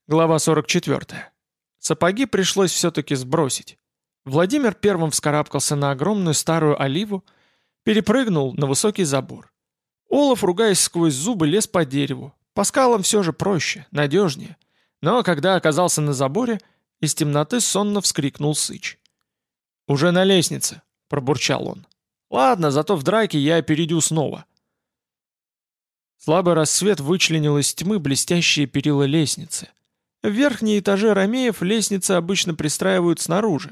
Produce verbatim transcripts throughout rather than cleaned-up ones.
Глава сорок четвёртая. Сапоги пришлось все-таки сбросить. Владимир первым вскарабкался на огромную старую оливу, перепрыгнул на высокий забор. Олаф, ругаясь сквозь зубы, лез по дереву. По скалам все же проще, надежнее. Но когда оказался на заборе, из темноты сонно вскрикнул Сыч. «Уже на лестнице», — пробурчал он. «Ладно, зато в драке я перейду снова». Слабый рассвет вычленил из тьмы блестящие перила лестницы. В верхние этажи ромеев лестницы обычно пристраивают снаружи.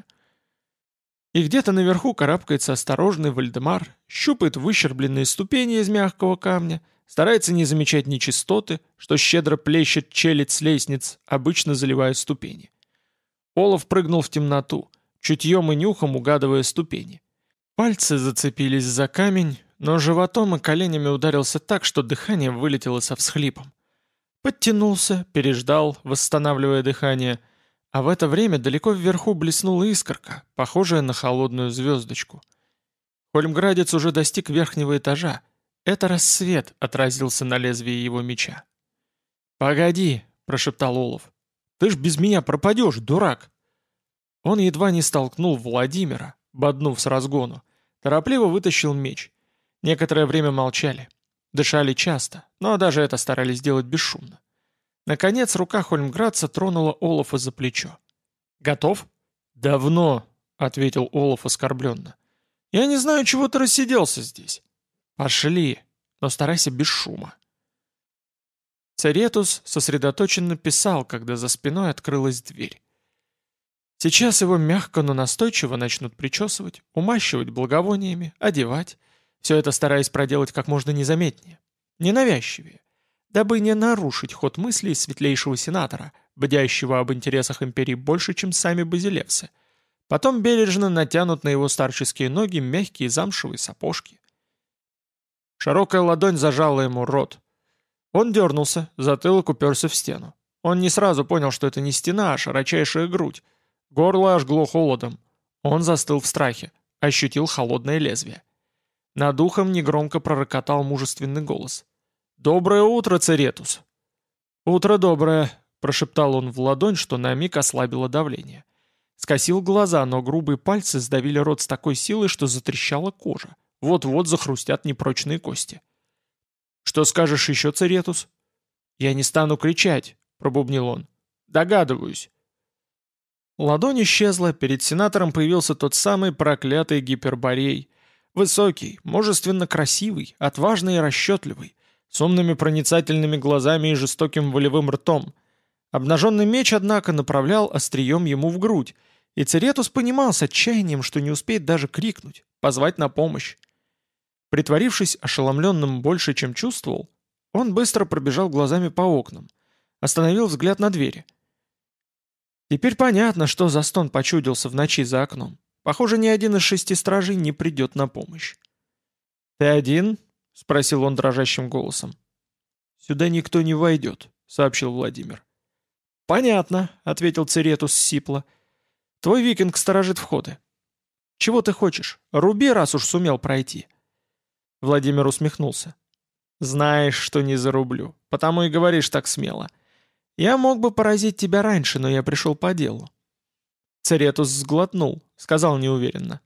И где-то наверху карабкается осторожный Вальдемар, щупает выщербленные ступени из мягкого камня, старается не замечать нечистоты, что щедро плещет челядь с лестниц, обычно заливая ступени. Олаф прыгнул в темноту, чутьем и нюхом угадывая ступени. Пальцы зацепились за камень, но животом и коленями ударился так, что дыхание вылетело со всхлипом. Подтянулся, переждал, восстанавливая дыхание, а в это время далеко вверху блеснула искорка, похожая на холодную звездочку. Хольмградец уже достиг верхнего этажа. Это рассвет отразился на лезвии его меча. «Погоди», — прошептал Олаф, — «ты ж без меня пропадешь, дурак!» Он едва не столкнул Владимира, боднув с разгону, торопливо вытащил меч. Некоторое время молчали. Дышали часто, но даже это старались делать бесшумно. Наконец рука Хольмградца тронула Олафа за плечо. «Готов?» «Давно», — ответил Олаф оскорбленно. «Я не знаю, чего ты рассиделся здесь». «Пошли, но старайся без шума». Церетус сосредоточенно писал, когда за спиной открылась дверь. Сейчас его мягко, но настойчиво начнут причесывать, умащивать благовониями, одевать, все это стараясь проделать как можно незаметнее, ненавязчивее, дабы не нарушить ход мыслей светлейшего сенатора, бдящего об интересах империи больше, чем сами базилевсы. Потом бережно натянут на его старческие ноги мягкие замшевые сапожки. Широкая ладонь зажала ему рот. Он дернулся, затылок уперся в стену. Он не сразу понял, что это не стена, а широчайшая грудь. Горло ожгло холодом. Он застыл в страхе, ощутил холодное лезвие. Над ухом негромко пророкотал мужественный голос. «Доброе утро, Церетус!» «Утро доброе!» — прошептал он в ладонь, что на миг ослабило давление. Скосил глаза, но грубые пальцы сдавили рот с такой силой, что затрещала кожа. Вот-вот захрустят непрочные кости. «Что скажешь еще, Церетус?» «Я не стану кричать», — пробубнил он. «Догадываюсь». Ладонь исчезла, перед сенатором появился тот самый проклятый Гиперборей. Высокий, мужественно красивый, отважный и расчетливый, с умными проницательными глазами и жестоким волевым ртом. Обнаженный меч, однако, направлял острием ему в грудь, и Церетус понимал с отчаянием, что не успеет даже крикнуть, позвать на помощь. Притворившись ошеломленным больше, чем чувствовал, он быстро пробежал глазами по окнам, остановил взгляд на двери. Теперь понятно, что за стон почудился в ночи за окном. Похоже, ни один из шести стражей не придет на помощь. «Ты один?» — спросил он дрожащим голосом. «Сюда никто не войдет», — сообщил Владимир. «Понятно», — ответил Церетус сипло. «Твой викинг сторожит входы. Чего ты хочешь? Руби, раз уж сумел пройти». Владимир усмехнулся. «Знаешь, что не зарублю, потому и говоришь так смело. Я мог бы поразить тебя раньше, но я пришел по делу». Церетус сглотнул, сказал неуверенно.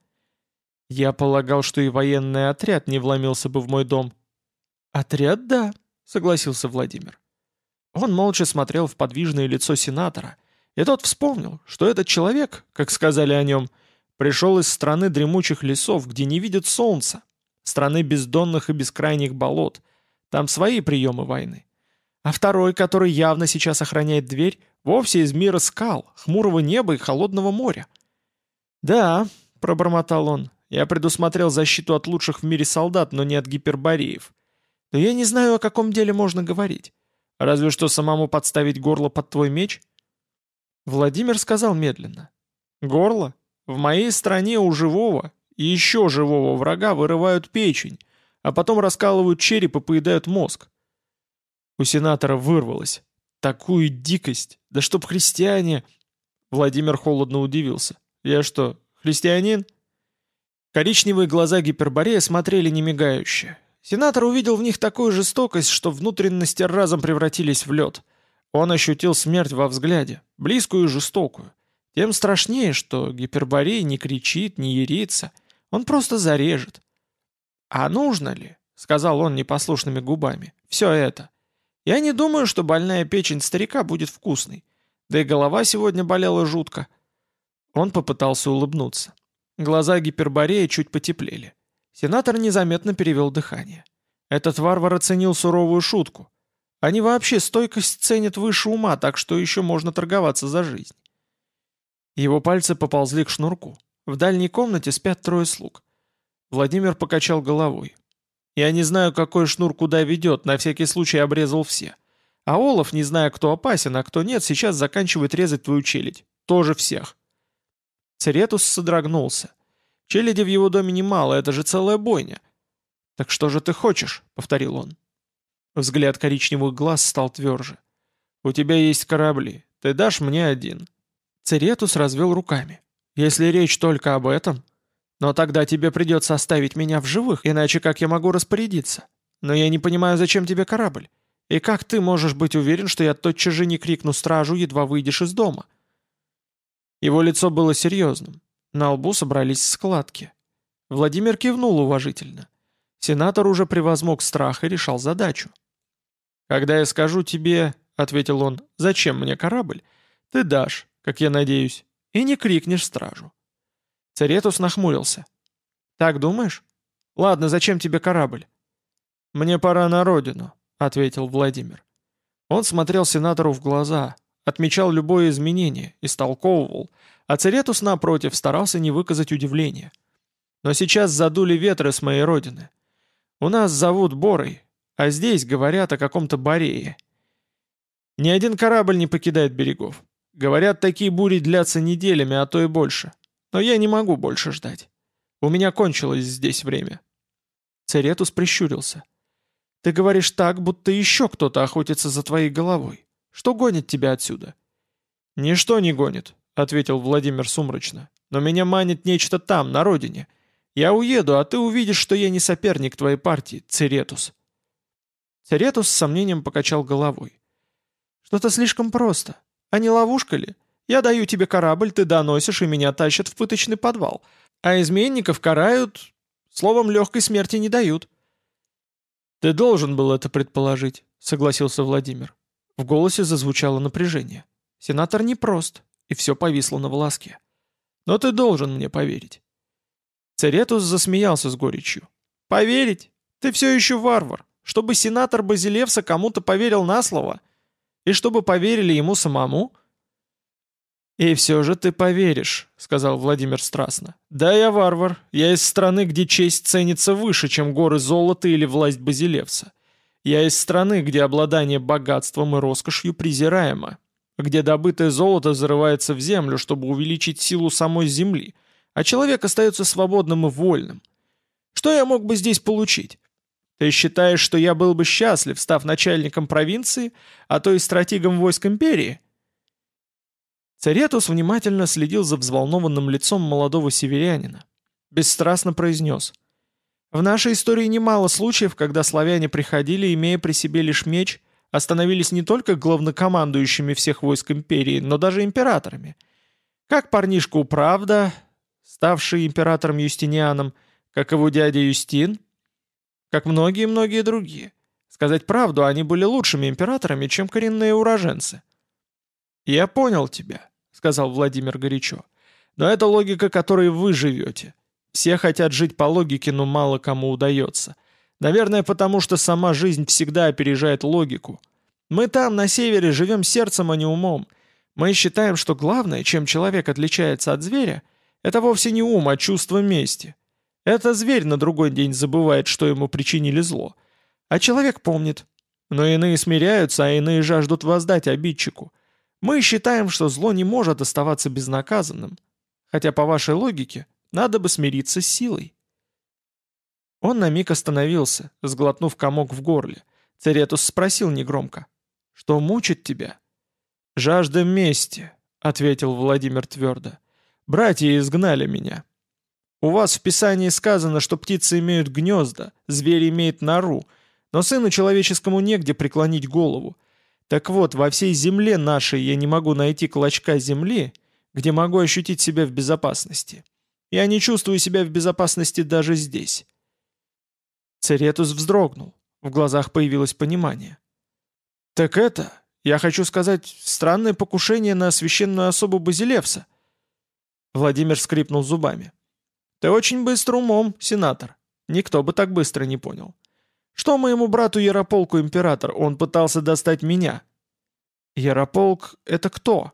«Я полагал, что и военный отряд не вломился бы в мой дом». «Отряд, да», — согласился Владимир. Он молча смотрел в подвижное лицо сенатора, и тот вспомнил, что этот человек, как сказали о нем, пришел из страны дремучих лесов, где не видят солнца, страны бездонных и бескрайних болот, там свои приемы войны. А второй, который явно сейчас охраняет дверь, вовсе из мира скал, хмурого неба и холодного моря. «Да», — пробормотал он, — «я предусмотрел защиту от лучших в мире солдат, но не от гипербореев. Но я не знаю, о каком деле можно говорить. Разве что самому подставить горло под твой меч?» Владимир сказал медленно. «Горло? В моей стране у живого и еще живого врага вырывают печень, а потом раскалывают череп и поедают мозг». У сенатора вырвалось. «Такую дикость! Да чтоб христиане...» Владимир холодно удивился. «Я что, христианин?» Коричневые глаза Гиперборея смотрели немигающе. Сенатор увидел в них такую жестокость, что внутренности разом превратились в лед. Он ощутил смерть во взгляде, близкую и жестокую. Тем страшнее, что Гиперборей не кричит, не ярится. Он просто зарежет. «А нужно ли?» — сказал он непослушными губами. «Все это. Я не думаю, что больная печень старика будет вкусной. Да и голова сегодня болела жутко». Он попытался улыбнуться. Глаза Гиперборея чуть потеплели. Сенатор незаметно перевел дыхание. Этот варвар оценил суровую шутку. Они вообще стойкость ценят выше ума, так что еще можно торговаться за жизнь. Его пальцы поползли к шнурку. В дальней комнате спят трое слуг. Владимир покачал головой. «Я не знаю, какой шнур куда ведет, на всякий случай обрезал все. А Олаф, не зная, кто опасен, а кто нет, сейчас заканчивает резать твою челядь. Тоже всех». Церетус содрогнулся. Челяди в его доме немало, это же целая бойня. «Так что же ты хочешь?» — повторил он. Взгляд коричневых глаз стал тверже. «У тебя есть корабли. Ты дашь мне один». Церетус развел руками. «Если речь только об этом...» Но тогда тебе придется оставить меня в живых, иначе как я могу распорядиться? Но я не понимаю, зачем тебе корабль? И как ты можешь быть уверен, что я тотчас же не крикну стражу, едва выйдешь из дома?» Его лицо было серьезным. На лбу собрались складки. Владимир кивнул уважительно. Сенатор уже превозмог страх и решал задачу. «Когда я скажу тебе, — ответил он, — зачем мне корабль, ты дашь, как я надеюсь, и не крикнешь стражу». Церетус нахмурился. «Так думаешь? Ладно, зачем тебе корабль?» «Мне пора на родину», — ответил Владимир. Он смотрел сенатору в глаза, отмечал любое изменение, истолковывал, а Церетус, напротив, старался не выказать удивления. «Но сейчас задули ветры с моей родины. У нас зовут Борой, а здесь говорят о каком-то Борее. Ни один корабль не покидает берегов. Говорят, такие бури длятся неделями, а то и больше. Но я не могу больше ждать. У меня кончилось здесь время». Церетус прищурился. «Ты говоришь так, будто еще кто-то охотится за твоей головой. Что гонит тебя отсюда?» «Ничто не гонит», — ответил Владимир сумрачно. «Но меня манит нечто там, на родине. Я уеду, а ты увидишь, что я не соперник твоей партии, Церетус». Церетус с сомнением покачал головой. «Что-то слишком просто. А не ловушка ли? Я даю тебе корабль, ты доносишь, и меня тащат в пыточный подвал. А изменников карают, словом, легкой смерти не дают». «Ты должен был это предположить», — согласился Владимир. В голосе зазвучало напряжение. Сенатор непрост, и все повисло на волоске. «Но ты должен мне поверить». Церетус засмеялся с горечью. «Поверить? Ты все еще варвар. Чтобы сенатор Базилевса кому-то поверил на слово? И чтобы поверили ему самому?» «И все же ты поверишь», — сказал Владимир страстно. «Да, я варвар. Я из страны, где честь ценится выше, чем горы золота или власть Базилевса. Я из страны, где обладание богатством и роскошью презираемо, где добытое золото зарывается в землю, чтобы увеличить силу самой земли, а человек остается свободным и вольным. Что я мог бы здесь получить? Ты считаешь, что я был бы счастлив, став начальником провинции, а то и стратегом войск империи?» Церетус внимательно следил за взволнованным лицом молодого северянина. Бесстрастно произнес. «В нашей истории немало случаев, когда славяне приходили, имея при себе лишь меч, а становились не только главнокомандующими всех войск империи, но даже императорами. Как парнишка Управда, ставший императором Юстинианом, как его дядя Юстин, как многие-многие другие. Сказать правду, они были лучшими императорами, чем коренные уроженцы». «Я понял тебя», — сказал Владимир горячо. «Но это логика, которой вы живете. Все хотят жить по логике, но мало кому удается. Наверное, потому что сама жизнь всегда опережает логику. Мы там, на севере, живем сердцем, а не умом. Мы считаем, что главное, чем человек отличается от зверя, это вовсе не ум, а чувство мести. Это зверь на другой день забывает, что ему причинили зло. А человек помнит. Но иные смиряются, а иные жаждут воздать обидчику. Мы считаем, что зло не может оставаться безнаказанным. Хотя, по вашей логике, надо бы смириться с силой». Он на миг остановился, сглотнув комок в горле. Церетус спросил негромко. «Что мучит тебя?» «Жажда мести», — ответил Владимир твердо. «Братья изгнали меня. У вас в Писании сказано, что птицы имеют гнезда, зверь имеет нору, но сыну человеческому негде преклонить голову. Так вот, во всей земле нашей я не могу найти клочка земли, где могу ощутить себя в безопасности. Я не чувствую себя в безопасности даже здесь». Церетус вздрогнул. В глазах появилось понимание. «Так это, я хочу сказать, странное покушение на священную особу Базилевса». Владимир скрипнул зубами. «Ты очень быстро умом, сенатор. Никто бы так быстро не понял. Что моему брату Ярополку император? Он пытался достать меня». «Ярополк — это кто?»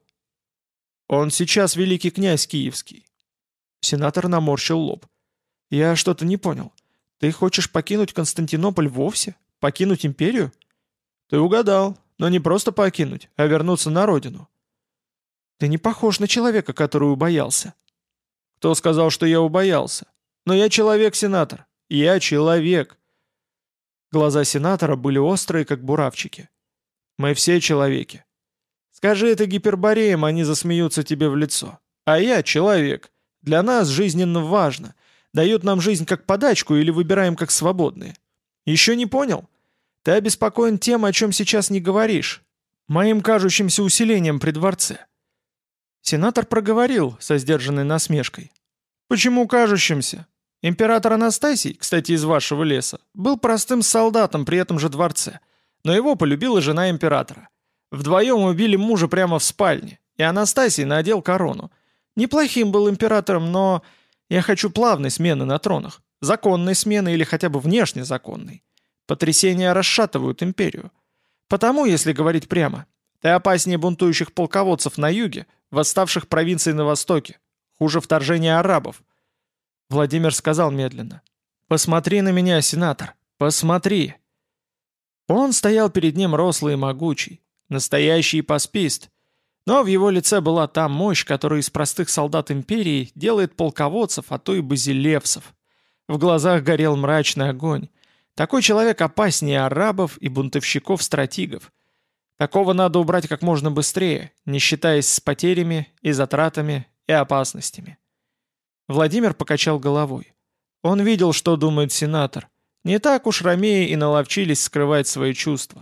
«Он сейчас великий князь киевский». Сенатор наморщил лоб. «Я что-то не понял. Ты хочешь покинуть Константинополь вовсе? Покинуть империю?» «Ты угадал, но не просто покинуть, а вернуться на родину». «Ты не похож на человека, который убоялся». «Кто сказал, что я убоялся? Но я человек, сенатор. Я человек». Глаза сенатора были острые, как буравчики. «Мы все человеки. Скажи это гипербореям, они засмеются тебе в лицо. А я человек. Для нас жизненно важно. Дают нам жизнь как подачку или выбираем как свободные. Еще не понял? Ты обеспокоен тем, о чем сейчас не говоришь. Моим кажущимся усилением при дворце». Сенатор проговорил со сдержанной насмешкой. «Почему кажущимся? Император Анастасий, кстати, из вашего леса, был простым солдатом при этом же дворце, но его полюбила жена императора. Вдвоем убили мужа прямо в спальне, и Анастасий надел корону. Неплохим был императором, но я хочу плавной смены на тронах, законной смены или хотя бы внешне законной. Потрясения расшатывают империю. Потому, если говорить прямо, ты опаснее бунтующих полководцев на юге, восставших провинций на востоке, хуже вторжения арабов». Владимир сказал медленно. «Посмотри на меня, сенатор, посмотри». Он стоял перед ним рослый и могучий, настоящий паспист, но в его лице была та мощь, которая из простых солдат империи делает полководцев, а то и базилевсов. В глазах горел мрачный огонь. Такой человек опаснее арабов и бунтовщиков-стратигов. Такого надо убрать как можно быстрее, не считаясь с потерями и затратами и опасностями. Владимир покачал головой. Он видел, что думает сенатор. Не так уж ромеи и наловчились скрывать свои чувства.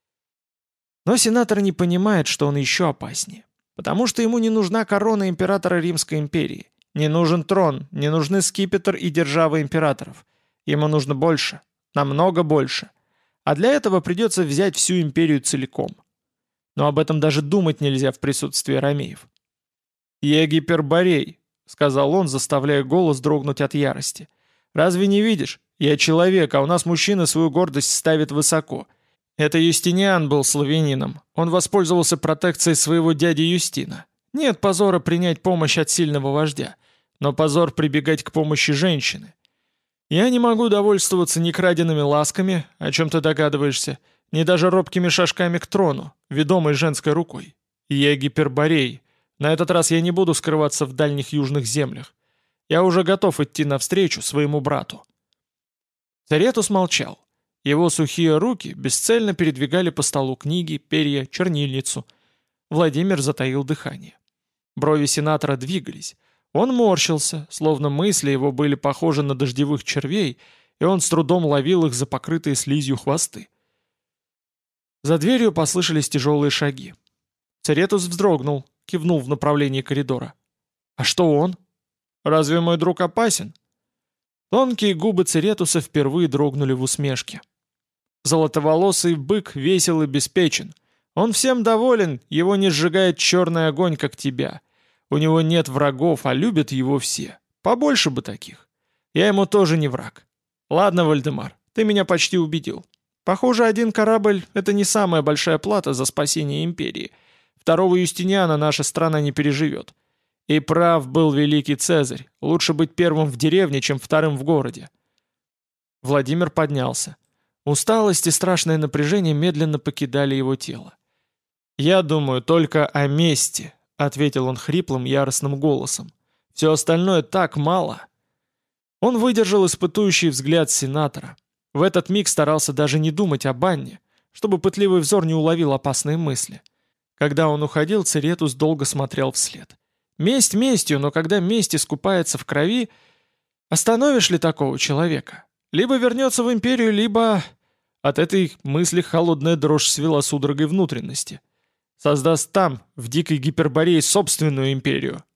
Но сенатор не понимает, что он еще опаснее. Потому что ему не нужна корона императора Римской империи. Не нужен трон, не нужны скипетр и держава императоров. Ему нужно больше, намного больше. А для этого придется взять всю империю целиком. Но об этом даже думать нельзя в присутствии ромеев. «Я гиперборей», — сказал он, заставляя голос дрогнуть от ярости. «Разве не видишь? Я человек, а у нас мужчина свою гордость ставит высоко. Это Юстиниан был славянином. Он воспользовался протекцией своего дяди Юстина. Нет позора принять помощь от сильного вождя, но позор прибегать к помощи женщины. Я не могу довольствоваться ни краденными ласками, о чем ты догадываешься, ни даже робкими шажками к трону, ведомой женской рукой. Я гиперборей. На этот раз я не буду скрываться в дальних южных землях. Я уже готов идти навстречу своему брату». Царетус молчал. Его сухие руки бесцельно передвигали по столу книги, перья, чернильницу. Владимир затаил дыхание. Брови сенатора двигались. Он морщился, словно мысли его были похожи на дождевых червей, и он с трудом ловил их за покрытые слизью хвосты. За дверью послышались тяжелые шаги. Царетус вздрогнул, кивнул в направлении коридора. «А что он? Разве мой друг опасен?» Тонкие губы Церетуса впервые дрогнули в усмешке. Золотоволосый бык весел и беспечен. Он всем доволен, его не сжигает черный огонь, как тебя. У него нет врагов, а любят его все. Побольше бы таких. Я ему тоже не враг. Ладно, Вальдемар, ты меня почти убедил. Похоже, один корабль — это не самая большая плата за спасение империи. Второго Юстиниана наша страна не переживет. И прав был великий Цезарь. Лучше быть первым в деревне, чем вторым в городе. Владимир поднялся. Усталость и страшное напряжение медленно покидали его тело. «Я думаю только о мести», — ответил он хриплым, яростным голосом. «Все остальное так мало». Он выдержал испытующий взгляд сенатора. В этот миг старался даже не думать об Анне, чтобы пытливый взор не уловил опасные мысли. Когда он уходил, Церетус долго смотрел вслед. Месть местью, но когда месть искупается в крови, остановишь ли такого человека? Либо вернется в империю, либо... От этой мысли холодная дрожь свела судорогой внутренности. Создаст там, в дикой Гиперборее, собственную империю.